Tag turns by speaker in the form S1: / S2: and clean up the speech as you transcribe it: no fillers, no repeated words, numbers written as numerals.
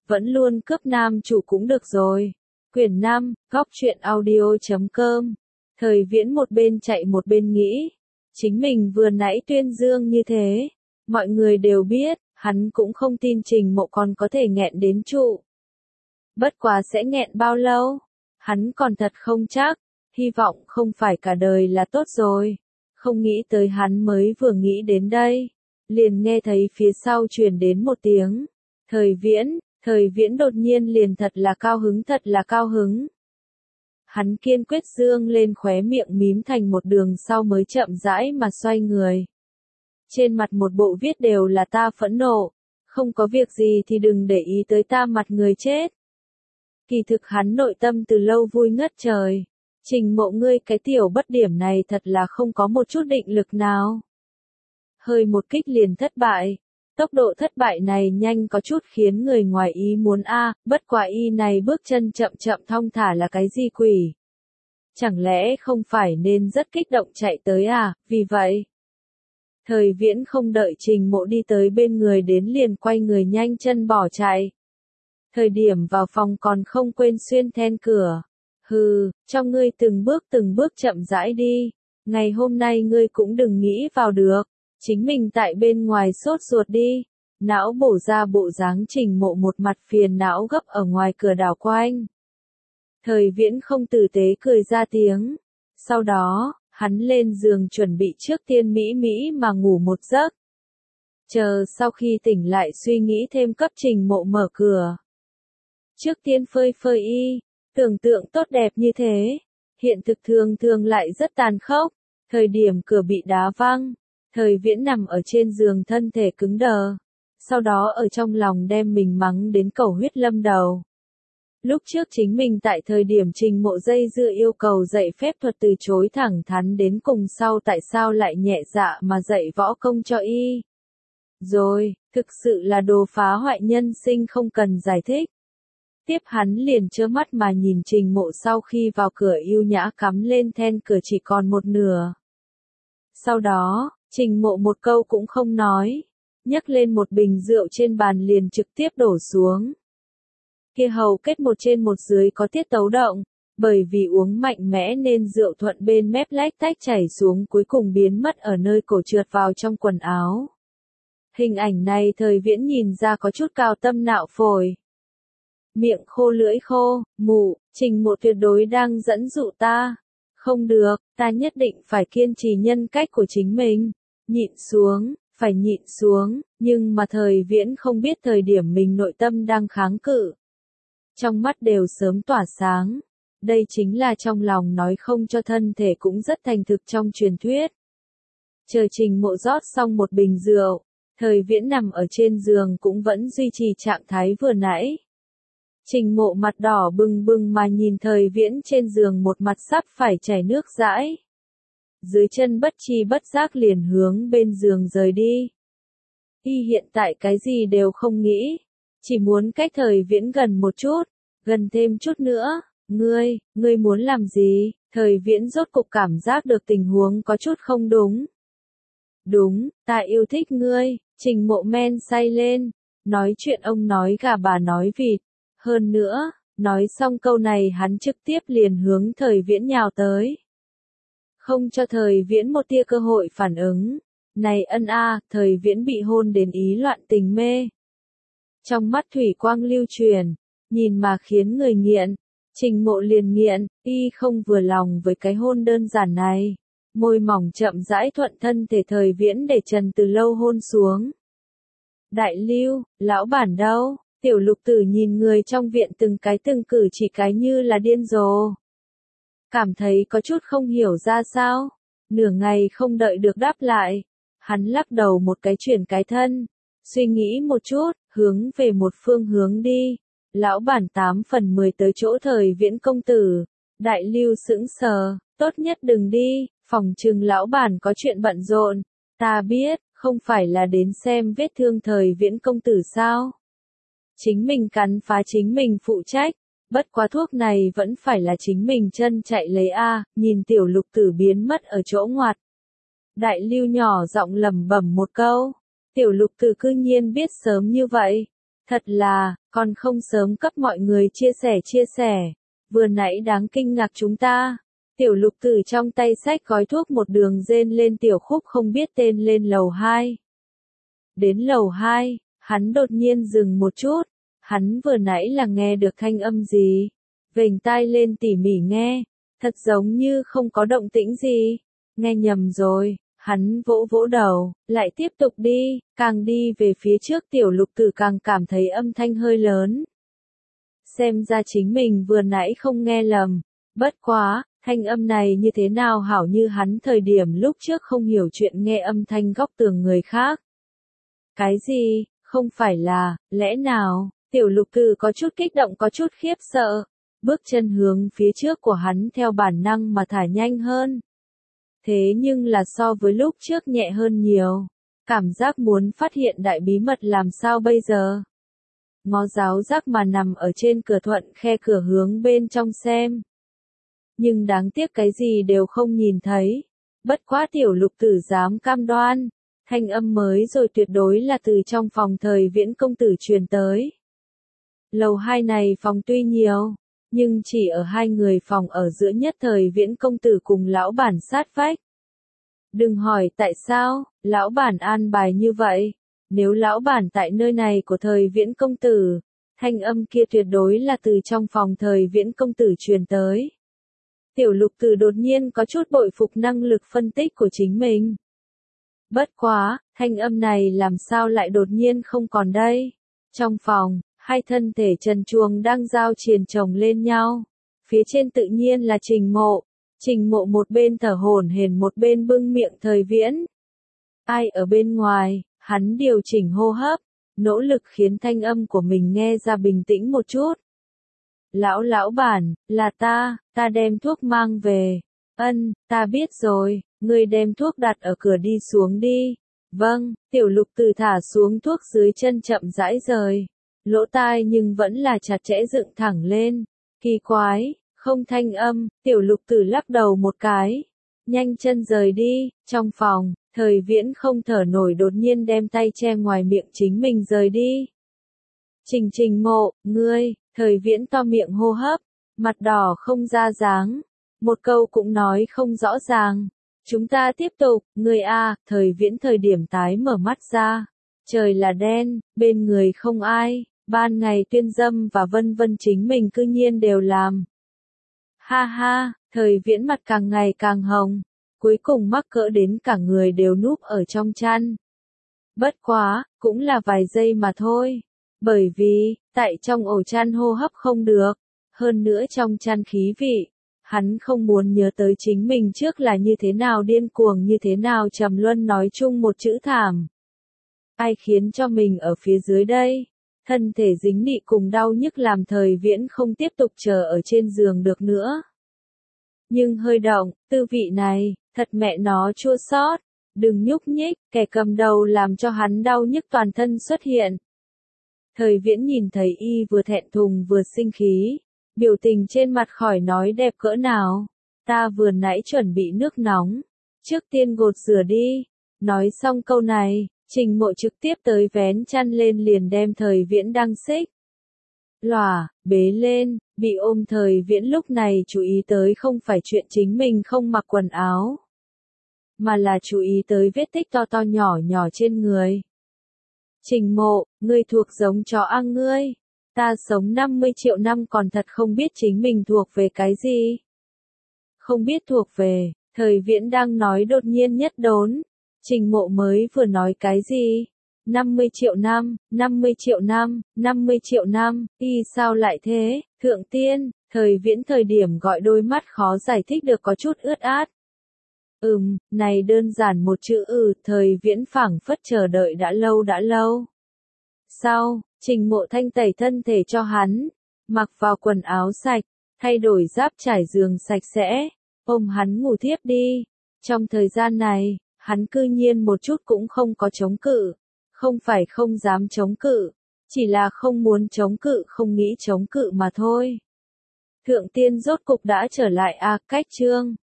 S1: vẫn luôn cướp nam chủ cũng được rồi. Quyển 5, góc truyện audio.com. Thời Viễn một bên chạy một bên nghĩ, chính mình vừa nãy tuyên dương như thế, mọi người đều biết, hắn cũng không tin Trình Mộ còn có thể nghẹn đến trụ. Bất quá sẽ nghẹn bao lâu? Hắn còn thật không chắc, hy vọng không phải cả đời là tốt rồi. Không nghĩ tới hắn mới vừa nghĩ đến đây, liền nghe thấy phía sau truyền đến một tiếng. Thời Viễn đột nhiên liền thật là cao hứng. Hắn kiên quyết dương lên khóe miệng mím thành một đường sau mới chậm rãi mà xoay người. Trên mặt một bộ viết đều là ta phẫn nộ, không có việc gì thì đừng để ý tới ta mặt người chết. Kỳ thực hắn nội tâm từ lâu vui ngất trời. Trình Mộ ngươi cái tiểu bất điểm này thật là không có một chút định lực nào. Hơi một kích liền thất bại. Tốc độ thất bại này nhanh có chút khiến người ngoài ý muốn bất quá y này bước chân chậm chậm thong thả là cái gì quỷ? Chẳng lẽ không phải nên rất kích động chạy tới vì vậy. Thời Viễn không đợi Trình Mộ đi tới bên người đến liền quay người nhanh chân bỏ chạy. Thời điểm vào phòng còn không quên xuyên then cửa. Hừ, cho ngươi từng bước chậm rãi đi. Ngày hôm nay ngươi cũng đừng nghĩ vào được. Chính mình tại bên ngoài sốt ruột đi. Não bổ ra bộ dáng Trình Mộ một mặt phiền não gấp ở ngoài cửa đảo quanh. Thời Viễn không tử tế cười ra tiếng. Sau đó, hắn lên giường chuẩn bị trước tiên mỹ mà ngủ một giấc. Chờ sau khi tỉnh lại suy nghĩ thêm cấp Trình Mộ mở cửa. Trước tiên phơi y, tưởng tượng tốt đẹp như thế. Hiện thực thường lại rất tàn khốc. Thời điểm cửa bị đá văng. Thời Viễn nằm ở trên giường thân thể cứng đờ. Sau đó ở trong lòng đem mình mắng đến cầu huyết lâm đầu. Lúc trước chính mình tại thời điểm Trình Mộ dây dưa yêu cầu dạy phép thuật từ chối thẳng thắn đến cùng sau tại sao lại nhẹ dạ mà dạy võ công cho y. Rồi, thực sự là đồ phá hoại nhân sinh không cần giải thích. Tiếp hắn liền trơ mắt mà nhìn Trình Mộ sau khi vào cửa yêu nhã cắm lên then cửa chỉ còn một nửa. Sau đó, Trình Mộ một câu cũng không nói, nhấc lên một bình rượu trên bàn liền trực tiếp đổ xuống. Kia hầu kết một trên một dưới có tiết tấu động, bởi vì uống mạnh mẽ nên rượu thuận bên mép lách tách chảy xuống cuối cùng biến mất ở nơi cổ trượt vào trong quần áo. Hình ảnh này Thời Viễn nhìn ra có chút cao tâm nạo phổi. Miệng khô lưỡi khô, Trình Mộ tuyệt đối đang dẫn dụ ta. Không được, ta nhất định phải kiên trì nhân cách của chính mình. Phải nhịn xuống, nhưng mà Thời Viễn không biết thời điểm mình nội tâm đang kháng cự. Trong mắt đều sớm tỏa sáng. Đây chính là trong lòng nói không cho thân thể cũng rất thành thực trong truyền thuyết. Chờ Trình Mộ rót xong một bình rượu, Thời Viễn nằm ở trên giường cũng vẫn duy trì trạng thái vừa nãy. Trình Mộ mặt đỏ bừng mà nhìn Thời Viễn trên giường một mặt sắp phải chảy nước dãi. Dưới chân bất chi bất giác liền hướng bên giường rời đi. Y hiện tại cái gì đều không nghĩ, chỉ muốn cách Thời Viễn gần một chút, gần thêm chút nữa. Ngươi muốn làm gì? Thời Viễn rốt cục cảm giác được tình huống có chút không đúng. Đúng, ta yêu thích ngươi. Trình Mộ men say lên, nói chuyện ông nói gà bà nói vịt. Hơn nữa, nói xong câu này hắn trực tiếp liền hướng Thời Viễn nhào tới. Không cho Thời Viễn một tia cơ hội phản ứng. Này Thời Viễn bị hôn đến ý loạn tình mê. Trong mắt thủy quang lưu truyền, nhìn mà khiến người nghiện. Trình Mộ liền nghiện, y không vừa lòng với cái hôn đơn giản này. Môi mỏng chậm rãi thuận thân thể Thời Viễn để trần từ lâu hôn xuống. Đại Lưu, lão bản đâu? Tiểu Lục Tử nhìn người trong viện từng cử chỉ cái như là điên rồ. Cảm thấy có chút không hiểu ra sao. Nửa ngày không đợi được đáp lại. Hắn lắc đầu một cái chuyển cái thân. Suy nghĩ một chút, hướng về một phương hướng đi. Lão bản 8 phần 10 tới chỗ Thời Viễn công tử. Đại Lưu sững sờ, tốt nhất đừng đi, phòng trừng lão bản có chuyện bận rộn. Ta biết, không phải là đến xem vết thương Thời Viễn công tử sao? Chính mình cắn phá chính mình phụ trách, bất quá thuốc này vẫn phải là chính mình chân chạy lấy nhìn Tiểu Lục Tử biến mất ở chỗ ngoặt. Đại Lưu nhỏ giọng lẩm bẩm một câu, Tiểu Lục Tử cư nhiên biết sớm như vậy, Thật là, còn không sớm cấp mọi người chia sẻ. Vừa nãy đáng kinh ngạc chúng ta. Tiểu Lục từ trong tay xách gói thuốc một đường rên lên tiểu khúc không biết tên lên lầu 2. Đến lầu 2, hắn đột nhiên dừng một chút. Hắn vừa nãy là nghe được thanh âm gì? Vểnh tai lên tỉ mỉ nghe. Thật giống như không có động tĩnh gì. Nghe nhầm rồi. Hắn vỗ vỗ đầu, lại tiếp tục đi, càng đi về phía trước tiểu Lục tử càng cảm thấy âm thanh hơi lớn. Xem ra chính mình vừa nãy không nghe lầm. Bất quá, thanh âm này như thế nào hảo như hắn thời điểm lúc trước không hiểu chuyện nghe âm thanh góc tường người khác. Cái gì, không phải là, lẽ nào, tiểu Lục tử có chút kích động có chút khiếp sợ. Bước chân hướng phía trước của hắn theo bản năng mà thả nhanh hơn. Thế nhưng là so với lúc trước nhẹ hơn nhiều. Cảm giác muốn phát hiện đại bí mật làm sao bây giờ? Ngó giáo giác mà nằm ở trên cửa thuận khe cửa hướng bên trong xem. Nhưng đáng tiếc cái gì đều không nhìn thấy. Bất quá tiểu Lục tử dám cam đoan. Thanh âm mới rồi tuyệt đối là từ trong phòng thời Viễn công tử truyền tới. Lầu 2 này phòng tuy nhiều. Nhưng chỉ ở hai người phòng ở giữa nhất thời Viễn công tử cùng lão bản sát vách. Đừng hỏi tại sao, lão bản an bài như vậy. Nếu lão bản tại nơi này của thời Viễn công tử, thanh âm kia tuyệt đối là từ trong phòng thời Viễn công tử truyền tới. Tiểu Lục tử đột nhiên có chút bội phục năng lực phân tích của chính mình. Bất quá, thanh âm này làm sao lại đột nhiên không còn đây. Trong phòng, hai thân thể trần truồng đang giao triền chồng lên nhau. Phía trên tự nhiên là Trình Mộ. Trình Mộ một bên thở hổn hển một bên bưng miệng thời Viễn. Ai ở bên ngoài, hắn điều chỉnh hô hấp, nỗ lực khiến thanh âm của mình nghe ra bình tĩnh một chút. Lão bản, là ta đem thuốc mang về. Ân, ta biết rồi, ngươi đem thuốc đặt ở cửa đi xuống đi. Vâng, tiểu Lục tử thả xuống thuốc dưới chân chậm rãi rời. Lỗ tai nhưng vẫn là chặt chẽ dựng thẳng lên. Kỳ quái, không thanh âm, tiểu Lục tử lắc đầu một cái. Nhanh chân rời đi, trong phòng, thời Viễn không thở nổi đột nhiên đem tay che ngoài miệng chính mình rời đi. Trình Mộ, ngươi, thời Viễn to miệng hô hấp, mặt đỏ không ra dáng. Một câu cũng nói không rõ ràng. Chúng ta tiếp tục, ngươi a, thời Viễn thời điểm tái mở mắt ra. Trời là đen, bên người không ai. Ban ngày tuyên dâm và vân vân chính mình cư nhiên đều làm. Ha ha, thời Viễn mặt càng ngày càng hồng. Cuối cùng mắc cỡ đến cả người đều núp ở trong chăn. Bất quá, cũng là vài giây mà thôi. Bởi vì, tại trong ổ chăn hô hấp không được. Hơn nữa trong chăn khí vị. Hắn không muốn nhớ tới chính mình trước là như thế nào điên cuồng như thế nào trầm luân nói chung một chữ thảm. Ai khiến cho mình ở phía dưới đây? Thân thể dính nị cùng đau nhức làm thời Viễn không tiếp tục chờ ở trên giường được nữa. Nhưng hơi động, tư vị này, thật mẹ nó chua xót. Đừng nhúc nhích, kẻ cầm đầu làm cho hắn đau nhức toàn thân xuất hiện. Thời Viễn nhìn thấy y vừa thẹn thùng vừa sinh khí. Biểu tình trên mặt khỏi nói đẹp cỡ nào. Ta vừa nãy chuẩn bị nước nóng. Trước tiên gột rửa đi. Nói xong câu này, Trình Mộ trực tiếp tới vén chăn lên liền đem thời Viễn đang xích. Lòa, bế lên, bị ôm thời Viễn lúc này chú ý tới không phải chuyện chính mình không mặc quần áo. Mà là chú ý tới vết tích to to nhỏ nhỏ trên người. Trình Mộ, ngươi thuộc giống chó ăn ngươi. Ta sống 50 triệu năm còn thật không biết chính mình thuộc về cái gì. Không biết thuộc về, thời Viễn đang nói đột nhiên nhất đốn. Trình Mộ mới vừa nói cái gì? 50 triệu năm, 50 triệu năm, 50 triệu năm, y sao lại thế? Thượng tiên, thời Viễn thời điểm gọi đôi mắt khó giải thích được có chút ướt át. Này đơn giản một chữ thời Viễn phảng phất chờ đợi đã lâu. Sau, Trình Mộ thanh tẩy thân thể cho hắn, mặc vào quần áo sạch, thay đổi giáp trải giường sạch sẽ, ôm hắn ngủ thiếp đi. Trong thời gian này, hắn cư nhiên một chút cũng không có chống cự, không phải không dám chống cự, chỉ là không muốn chống cự không nghĩ chống cự mà thôi. Thượng tiên rốt cục đã trở lại cách chương